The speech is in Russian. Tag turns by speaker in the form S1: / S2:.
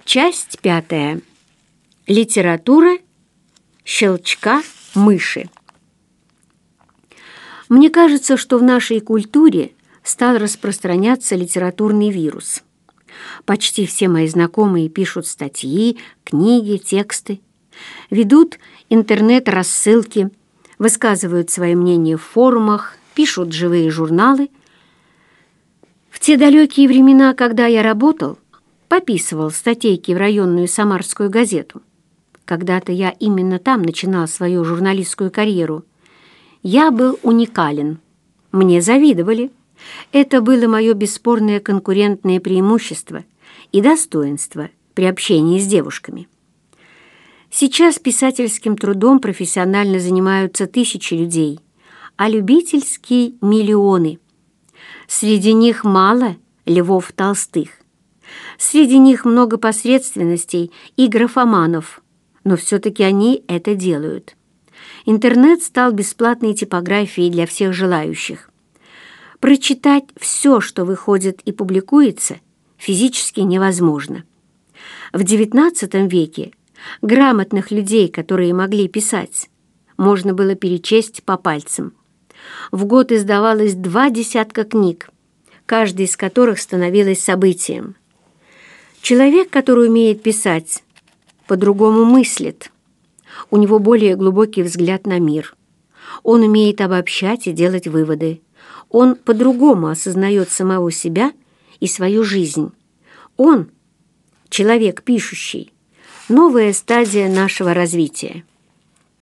S1: Часть 5. Литература щелчка мыши. Мне кажется, что в нашей культуре стал распространяться литературный вирус. Почти все мои знакомые пишут статьи, книги, тексты, ведут интернет-рассылки, высказывают свои мнения в форумах, пишут живые журналы. В те далекие времена, когда я работал, пописывал статейки в районную самарскую газету. Когда-то я именно там начинал свою журналистскую карьеру. Я был уникален. Мне завидовали. Это было мое бесспорное конкурентное преимущество и достоинство при общении с девушками. Сейчас писательским трудом профессионально занимаются тысячи людей, а любительские — миллионы. Среди них мало Львов Толстых. Среди них много посредственностей и графоманов, но все-таки они это делают. Интернет стал бесплатной типографией для всех желающих. Прочитать все, что выходит и публикуется, физически невозможно. В XIX веке грамотных людей, которые могли писать, можно было перечесть по пальцам. В год издавалось 20 книг, каждая из которых становилась событием. Человек, который умеет писать, по-другому мыслит. У него более глубокий взгляд на мир. Он умеет обобщать и делать выводы. Он по-другому осознает самого себя и свою жизнь. Он, человек пишущий, новая стадия нашего развития.